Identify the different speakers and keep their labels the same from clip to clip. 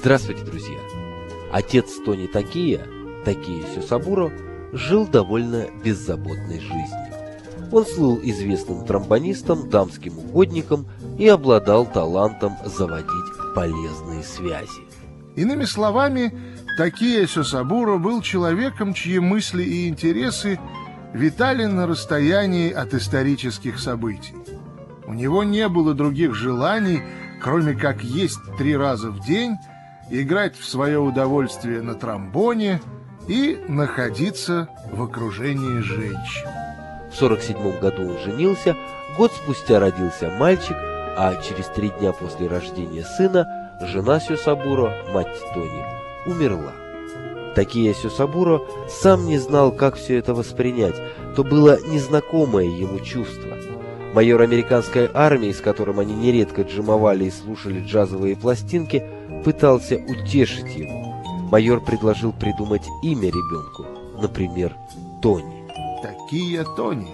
Speaker 1: Здравствуйте, друзья! Отец Тони Такия, Такия Сёсабуро, жил довольно беззаботной жизнью. Он слыл известным тромбонистом, дамским угодником и обладал талантом заводить полезные связи.
Speaker 2: Иными словами, Такия Сёсабуро был человеком, чьи мысли и интересы витали на расстоянии от исторических событий. У него не было других желаний, кроме как есть 3 раза в день, играть в свое удовольствие на тромбоне и находиться в окружении женщин.
Speaker 1: В 1947 году он женился, год спустя родился мальчик, а через 3 дня после рождения сына жена Сёсабуро, мать Тони, умерла. Такия Сёсабуро сам не знал, как все это воспринять, то было незнакомое ему чувство. Майор американской армии, с которым они нередко джимовали и слушали джазовые пластинки, пытался утешить его. Майор предложил придумать имя ребенку, например, Тони.
Speaker 2: Такия Тони.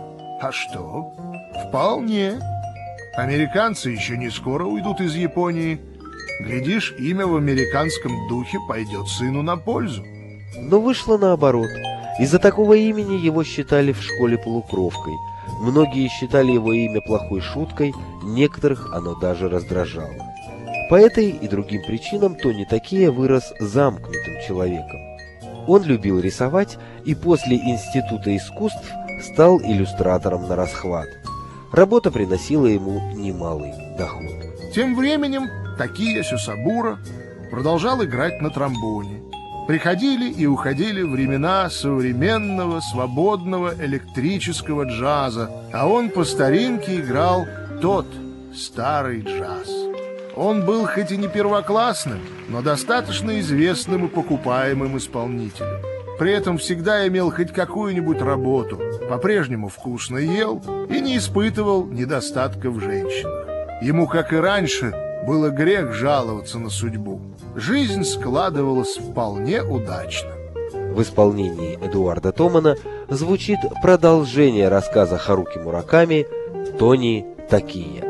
Speaker 2: А что? Вполне. Американцы еще не скоро уйдут из Японии. Глядишь, имя в американском духе пойдет сыну на пользу.
Speaker 1: Но вышло наоборот. Из-за такого имени его считали в школе полукровкой. Многие считали его имя плохой шуткой, некоторых оно даже раздражало. По этой и другим причинам Тони Такия вырос замкнутым человеком. Он любил рисовать и после Института искусств стал иллюстратором на расхват. Работа приносила ему немалый доход.
Speaker 2: Тем временем Такия Сёсабуро продолжал играть на тромбоне. Приходили и уходили времена современного, свободного электрического джаза, а он по старинке играл тот старый джаз. Он был хоть и не первоклассным, но достаточно известным и покупаемым исполнителем. При этом всегда имел хоть какую-нибудь работу, по-прежнему вкусно ел и не испытывал недостатка в женщинах. Ему, как и раньше, было грех жаловаться на судьбу. Жизнь складывалась вполне удачно.
Speaker 1: В исполнении Эдуарда Томана звучит продолжение рассказа Харуки Мураками «Тони Такия».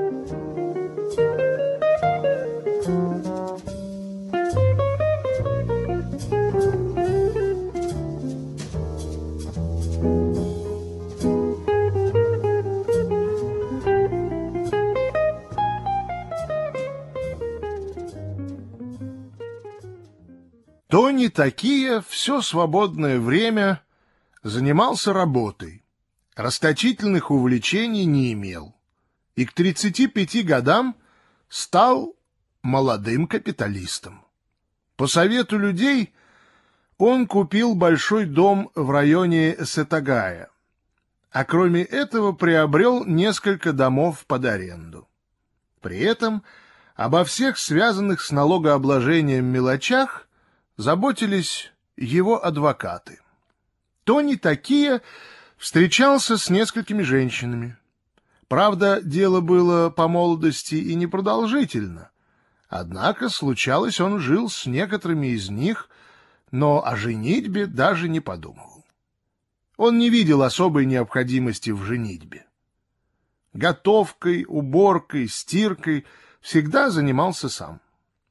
Speaker 2: Тони Такия все свободное время занимался работой, расточительных увлечений не имел и к 35 годам стал молодым капиталистом. По совету людей он купил большой дом в районе Сетагая, а кроме этого приобрел несколько домов под аренду. При этом обо всех связанных с налогообложением мелочах заботились его адвокаты. Тони Такия встречался с несколькими женщинами. Правда, дело было по молодости и непродолжительно. Однако, случалось, он жил с некоторыми из них, но о женитьбе даже не подумывал. Он не видел особой необходимости в женитьбе. Готовкой, уборкой, стиркой всегда занимался сам.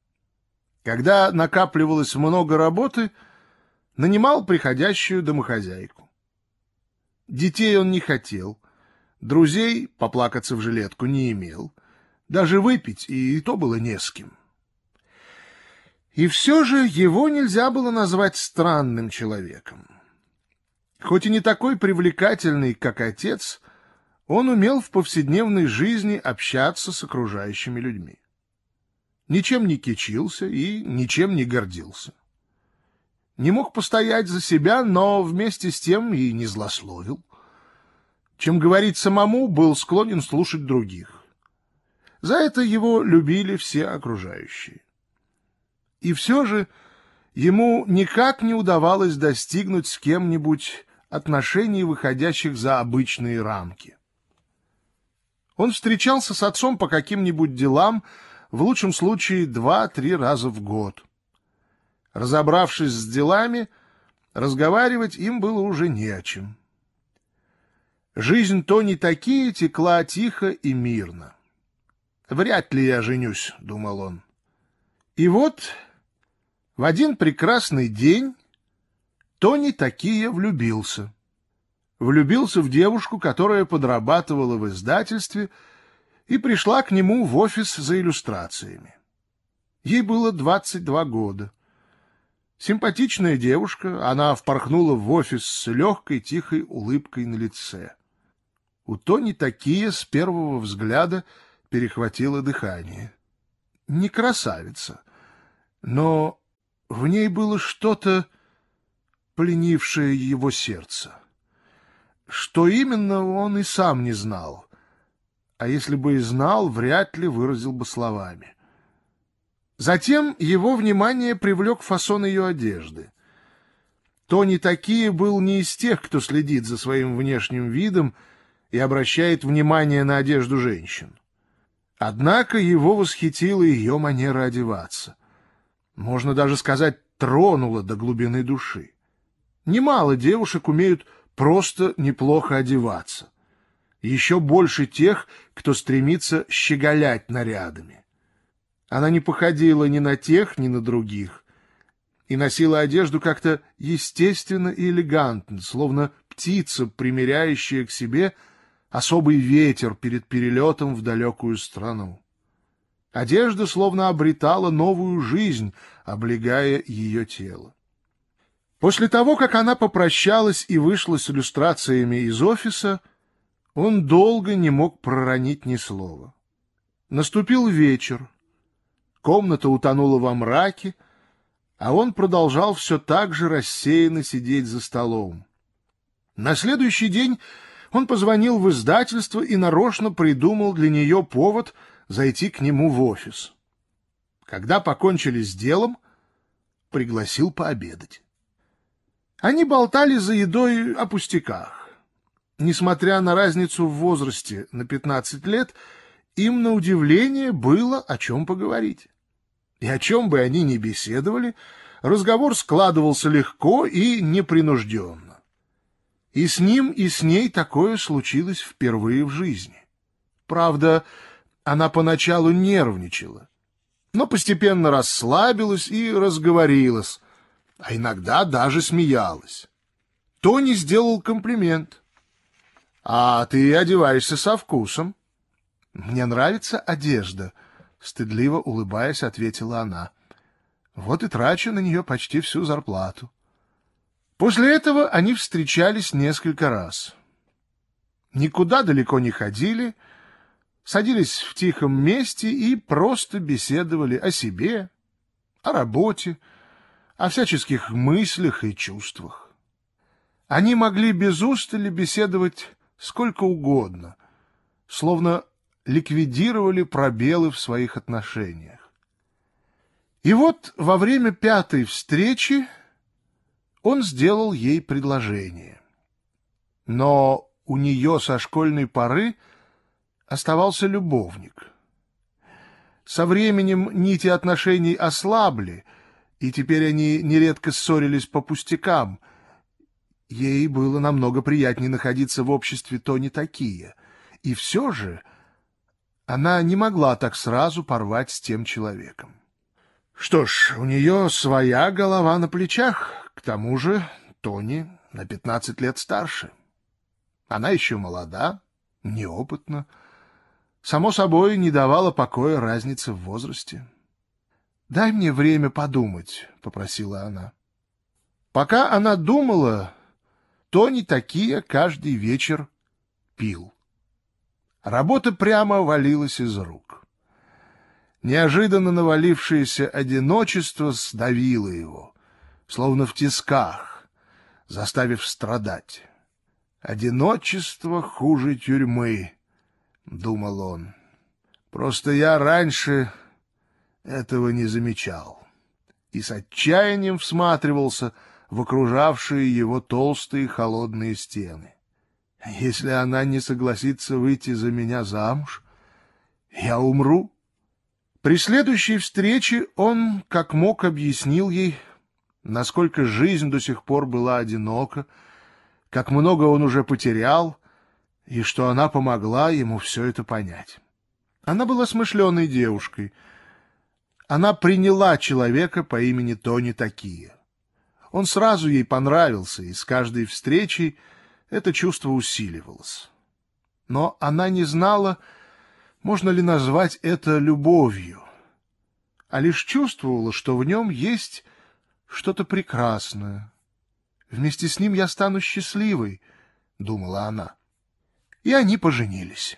Speaker 2: Когда накапливалось много работы, нанимал приходящую домохозяйку. Детей он не хотел, друзей поплакаться в жилетку не имел, даже выпить и то было не с кем. И все же его нельзя было назвать странным человеком. Хоть и не такой привлекательный, как отец, он умел в повседневной жизни общаться с окружающими людьми. Ничем не кичился и ничем не гордился. Не мог постоять за себя, но вместе с тем и не злословил. Чем говорить самому, был склонен слушать других. За это его любили все окружающие. И все же ему никак не удавалось достигнуть с кем-нибудь отношений, выходящих за обычные рамки. Он встречался с отцом по каким-нибудь делам, в лучшем случае 2-3 раза в год. Разобравшись с делами, разговаривать им было уже не о чем. Жизнь Тони Такия текла тихо и мирно. «Вряд ли я женюсь», — думал он. И вот В один прекрасный день Тони Такия влюбился. Влюбился в девушку, которая подрабатывала в издательстве и пришла к нему в офис за иллюстрациями. Ей было 22 года. Симпатичная девушка, она впорхнула в офис с легкой, тихой улыбкой на лице. У Тони Такия с первого взгляда перехватило дыхание. Не красавица, но в ней было что-то, пленившее его сердце. Что именно, он и сам не знал, а если бы и знал, вряд ли выразил бы словами. Затем его внимание привлек фасон ее одежды. Тони Такия был не из тех, кто следит за своим внешним видом и обращает внимание на одежду женщин. Однако его восхитила ее манера одеваться. Можно даже сказать, тронула до глубины души. Немало девушек умеют просто неплохо одеваться. Еще больше тех, кто стремится щеголять нарядами. Она не походила ни на тех, ни на других, и носила одежду как-то естественно и элегантно, словно птица, примиряющая к себе особый ветер перед перелетом в далекую страну. Одежда словно обретала новую жизнь, облегая ее тело. После того, как она попрощалась и вышла с иллюстрациями из офиса, он долго не мог проронить ни слова. Наступил вечер. Комната утонула во мраке, а он продолжал все так же рассеянно сидеть за столом. На следующий день он позвонил в издательство и нарочно придумал для нее повод зайти к нему в офис. Когда покончили с делом, пригласил пообедать. Они болтали за едой о пустяках. Несмотря на разницу в возрасте на 15 лет, им, на удивление, было о чем поговорить. И о чем бы они ни беседовали, разговор складывался легко и непринужденно. И с ним, и с ней такое случилось впервые в жизни. Правда, она поначалу нервничала, но постепенно расслабилась и разговорилась, а иногда даже смеялась. Тони сделал комплимент. «А ты одеваешься со вкусом». «Мне нравится одежда», — стыдливо улыбаясь, ответила она. «Вот и трачу на нее почти всю зарплату». После этого они встречались несколько раз. Никуда далеко не ходили, садились в тихом месте и просто беседовали о себе, о работе, о всяческих мыслях и чувствах. Они могли без устали беседовать сколько угодно, словно ликвидировали пробелы в своих отношениях. И вот во время пятой встречи он сделал ей предложение. Но у нее со школьной поры оставался любовник. Со временем нити отношений ослабли, и теперь они нередко ссорились по пустякам. Ей было намного приятнее находиться в обществе Тони Такия, и все же она не могла так сразу порвать с тем человеком. Что ж, у нее своя голова на плечах, к тому же Тони на 15 лет старше. Она еще молода, неопытна. Само собой, не давала покоя разница в возрасте. «Дай мне время подумать», — попросила она. Пока она думала, Тони Такия каждый вечер пил. Работа прямо валилась из рук. Неожиданно навалившееся одиночество сдавило его, словно в тисках, заставив страдать. «Одиночество хуже тюрьмы», — думал он. «Просто я раньше этого не замечал» и с отчаянием всматривался в окружавшие его толстые холодные стены. «Если она не согласится выйти за меня замуж, я умру». При следующей встрече он, как мог, объяснил ей, насколько жизнь до сих пор была одинока, как много он уже потерял, и что она помогла ему все это понять. Она была смышленой девушкой. она приняла человека по имени Тони Такия. Он сразу ей понравился, и с каждой встречей это чувство усиливалось. Но она не знала, можно ли назвать это любовью, а лишь чувствовала, что в нем есть что-то прекрасное. «Вместе с ним я стану счастливой», — думала она. И они поженились.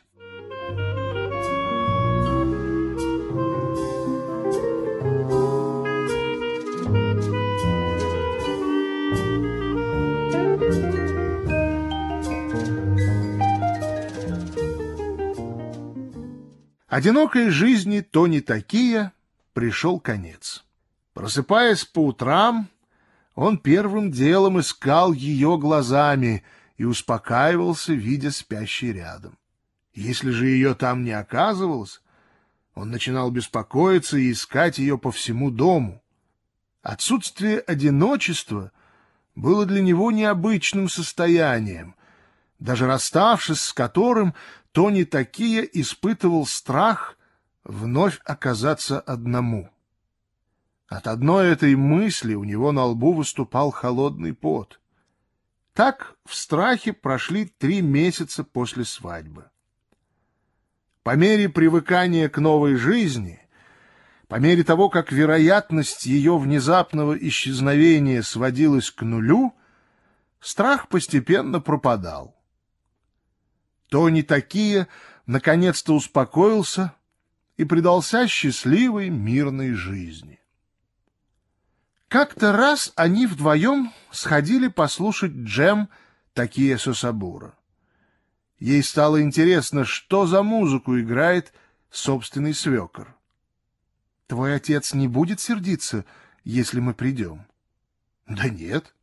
Speaker 2: Одинокой жизни Тони Такия пришел конец. Просыпаясь по утрам, он первым делом искал ее глазами и успокаивался, видя спящей рядом. Если же ее там не оказывалось, он начинал беспокоиться и искать ее по всему дому. Отсутствие одиночества было для него необычным состоянием, даже расставшись с которым Тони Такия испытывал страх вновь оказаться одному. От одной этой мысли у него на лбу выступал холодный пот. Так в страхе прошли 3 месяца после свадьбы. По мере привыкания к новой жизни, по мере того, как вероятность ее внезапного исчезновения сводилась к нулю, страх постепенно пропадал. Тони Такия наконец-то успокоился и предался счастливой, мирной жизни. Как-то раз они вдвоем сходили послушать джем Такия Сосабуро. Ей стало интересно, что за музыку играет собственный свекор. «Твой отец не будет сердиться, если мы придем?» «Да нет».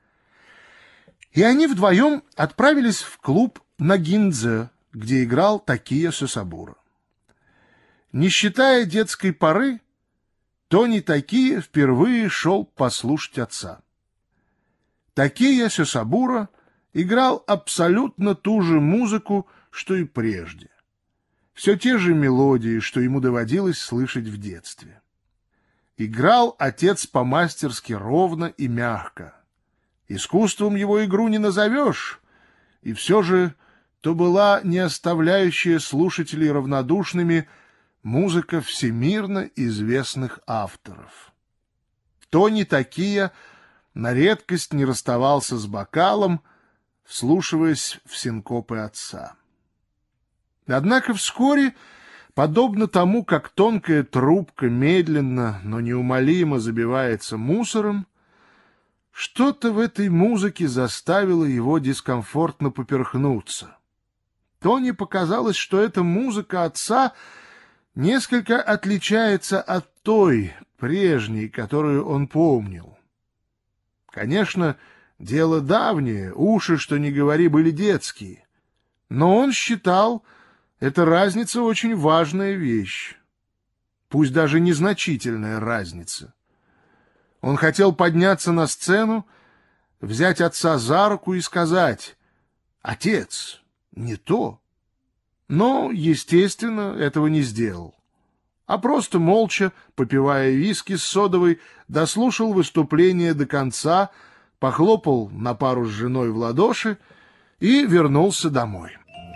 Speaker 2: И они вдвоем отправились в клуб на Гиндзе, где играл Такия Сосабуро. Не считая детской поры, Тони Такия впервые шел послушать отца. Такия Сосабуро играл абсолютно ту же музыку, что и прежде. Все те же мелодии, что ему доводилось слышать в детстве. Играл отец по-мастерски ровно и мягко. Искусством его игру не назовешь, и все же то была не оставляющая слушателей равнодушными музыка всемирно известных авторов. Тони Такия на редкость не расставался с бокалом, вслушиваясь в синкопы отца. Однако вскоре, подобно тому, как тонкая трубка медленно, но неумолимо забивается мусором, что-то в этой музыке заставило его дискомфортно поперхнуться. Тони показалось, что эта музыка отца несколько отличается от той, прежней, которую он помнил. Конечно, дело давнее, уши, что ни говори, были детские, но он считал, эта разница очень важная вещь, пусть даже незначительная разница. Он хотел подняться на сцену, взять отца за руку и сказать: «Отец, не то». Но, естественно, этого не сделал, а просто молча, попивая виски с содовой, дослушал выступление до конца, похлопал на пару с женой в ладоши и вернулся домой.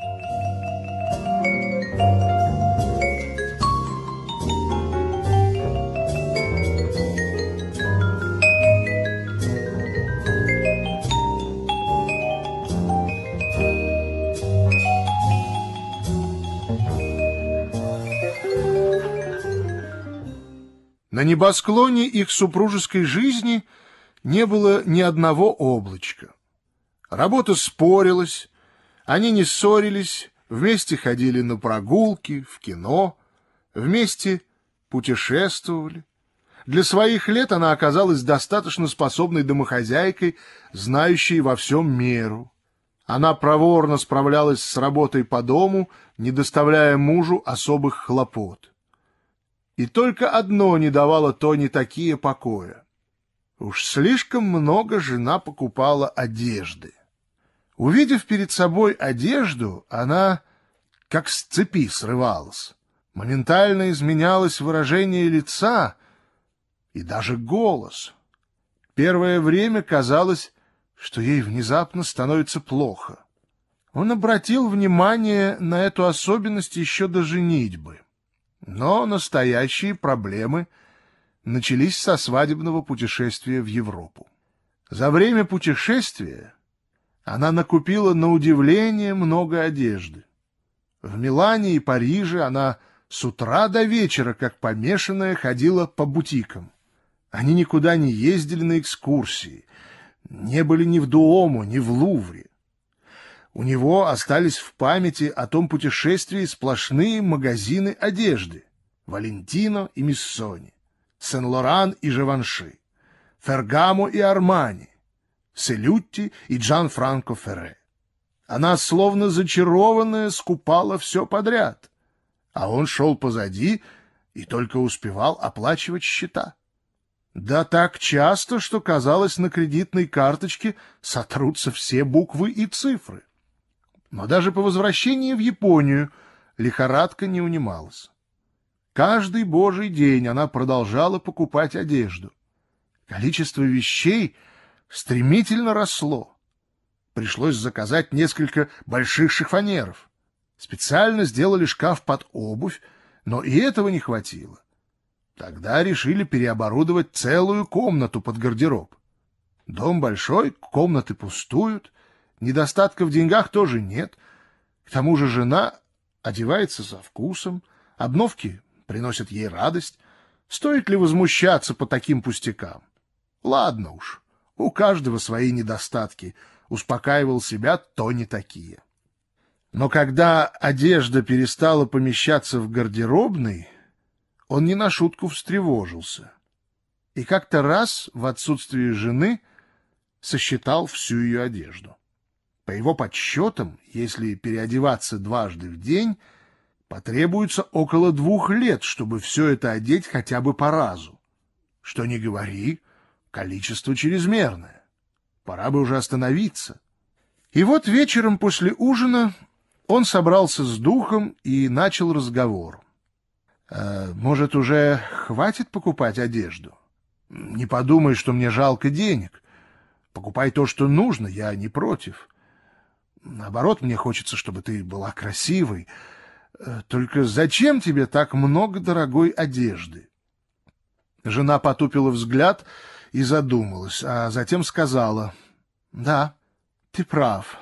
Speaker 2: На небосклоне их супружеской жизни не было ни одного облачка. Работа спорилась, они не ссорились, вместе ходили на прогулки, в кино, вместе путешествовали. Для своих лет она оказалась достаточно способной домохозяйкой, знающей во всем меру. Она проворно справлялась с работой по дому, не доставляя мужу особых хлопот. И только одно не давало Тони Такия покоя. Уж слишком много жена покупала одежды. Увидев перед собой одежду, она как с цепи срывалась. Моментально изменялось выражение лица и даже голос. Первое время казалось, что ей внезапно становится плохо. Он обратил внимание на эту особенность еще до женитьбы. Но настоящие проблемы начались со свадебного путешествия в Европу. За время путешествия она накупила на удивление много одежды. В Милане и Париже она с утра до вечера, как помешанная, ходила по бутикам. Они никуда не ездили на экскурсии, не были ни в Дуомо, ни в Лувре. У него остались в памяти о том путешествии сплошные магазины одежды: Валентино и Миссони, Сен-Лоран и Живанши, Фергамо и Армани, Селютти и Джан-Франко Ферре. Она, словно зачарованная, скупала все подряд, а он шел позади и только успевал оплачивать счета. Да так часто, что, казалось, на кредитной карточке сотрутся все буквы и цифры. Но даже по возвращении в Японию лихорадка не унималась. Каждый божий день она продолжала покупать одежду. Количество вещей стремительно росло. Пришлось заказать несколько больших шифоньеров. Специально сделали шкаф под обувь, но и этого не хватило. Тогда решили переоборудовать целую комнату под гардероб. Дом большой, комнаты пустуют, недостатка в деньгах тоже нет. К тому же жена одевается со вкусом, обновки приносят ей радость. Стоит ли возмущаться по таким пустякам? Ладно уж, у каждого свои недостатки, успокаивал себя Тони Такия. Но когда одежда перестала помещаться в гардеробной, он не на шутку встревожился. И как-то раз в отсутствие жены сосчитал всю ее одежду. По его подсчетам, если переодеваться дважды в день, потребуется около 2 лет, чтобы все это одеть хотя бы по разу. Что ни говори, количество чрезмерное. Пора бы уже остановиться. И вот вечером после ужина он собрался с духом и начал разговор. «Может, уже хватит покупать одежду? Не подумай, что мне жалко денег. Покупай то, что нужно, я не против. Наоборот, мне хочется, чтобы ты была красивой. Только зачем тебе так много дорогой одежды?» Жена потупила взгляд и задумалась, а затем сказала: «Да, ты прав.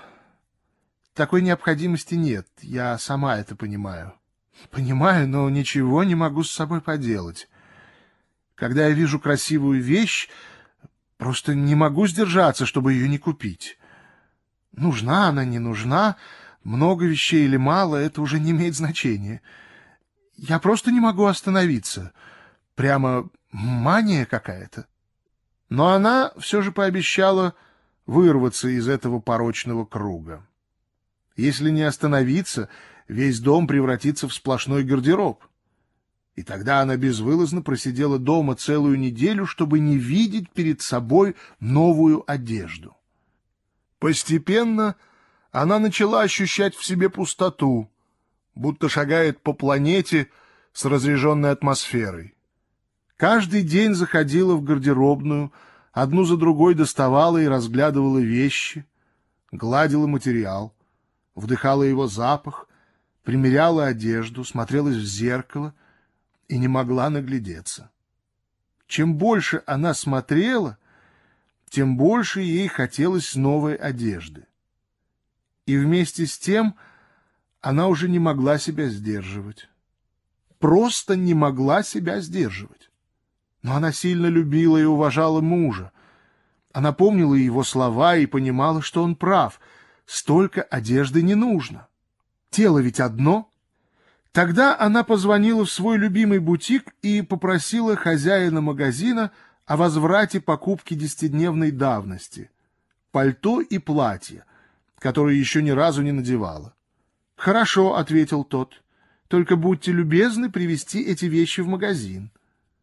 Speaker 2: Такой необходимости нет, я сама это понимаю. Понимаю, но ничего не могу с собой поделать. Когда я вижу красивую вещь, просто не могу сдержаться, чтобы ее не купить. Нужна она, не нужна, много вещей или мало, это уже не имеет значения. Я просто не могу остановиться. Прямо мания какая-то». Но она все же пообещала вырваться из этого порочного круга. Если не остановиться, весь дом превратится в сплошной гардероб. И тогда она безвылазно просидела дома целую неделю, чтобы не видеть перед собой новую одежду. Постепенно она начала ощущать в себе пустоту, будто шагает по планете с разряженной атмосферой. Каждый день заходила в гардеробную, одну за другой доставала и разглядывала вещи, гладила материал, вдыхала его запах, примеряла одежду, смотрелась в зеркало и не могла наглядеться. Чем больше она смотрела, тем больше ей хотелось новой одежды. И вместе с тем она уже не могла себя сдерживать. Просто не могла себя сдерживать. Но она сильно любила и уважала мужа. Она помнила его слова и понимала, что он прав. Столько одежды не нужно. Тело ведь одно. Тогда она позвонила в свой любимый бутик и попросила хозяина магазина о возврате покупки 10-дневной давности, пальто и платье, которые еще ни разу не надевала. «Хорошо», — ответил тот, — «только будьте любезны привезти эти вещи в магазин».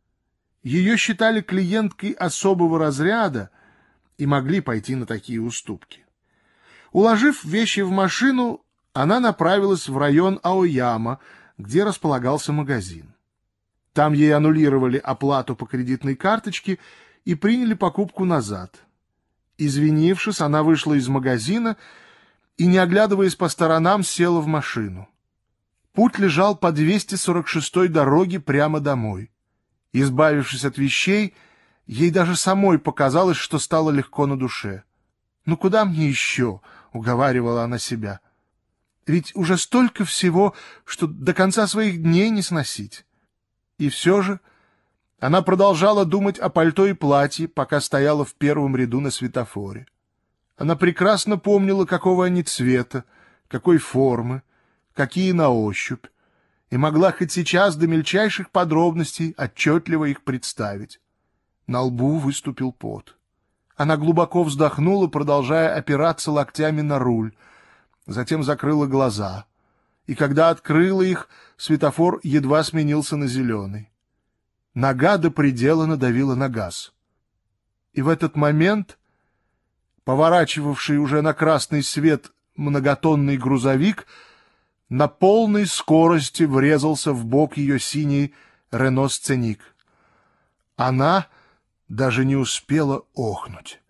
Speaker 2: Ее считали клиенткой особого разряда и могли пойти на такие уступки. Уложив вещи в машину, она направилась в район Аояма, где располагался магазин. Там ей аннулировали оплату по кредитной карточке и приняли покупку назад. Извинившись, она вышла из магазина и, не оглядываясь по сторонам, села в машину. Путь лежал по 246-й дороге прямо домой. Избавившись от вещей, ей даже самой показалось, что стало легко на душе. «Ну куда мне еще?» — уговаривала она себя. «Ведь уже столько всего, что до конца своих дней не сносить». И все же она продолжала думать о пальто и платье, пока стояла в первом ряду на светофоре. Она прекрасно помнила, какого они цвета, какой формы, какие на ощупь, и могла хоть сейчас до мельчайших подробностей отчетливо их представить. На лбу выступил пот. Она глубоко вздохнула, продолжая опираться локтями на руль, затем закрыла глаза, и когда открыла их, светофор едва сменился на зеленый. Нога до предела надавила на газ. И в этот момент поворачивавший уже на красный свет многотонный грузовик на полной скорости врезался в бок ее синий Рено Сценик. Она даже не успела охнуть.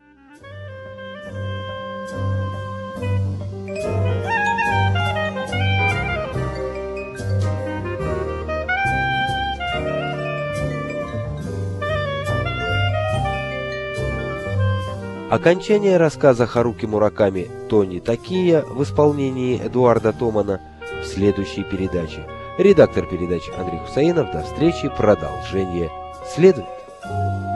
Speaker 1: Окончание рассказа Харуки Мураками «Тони Такия» в исполнении Эдуарда Томана в следующей передаче. Редактор передачи Андрей Хусаинов. До встречи. Продолжение следует.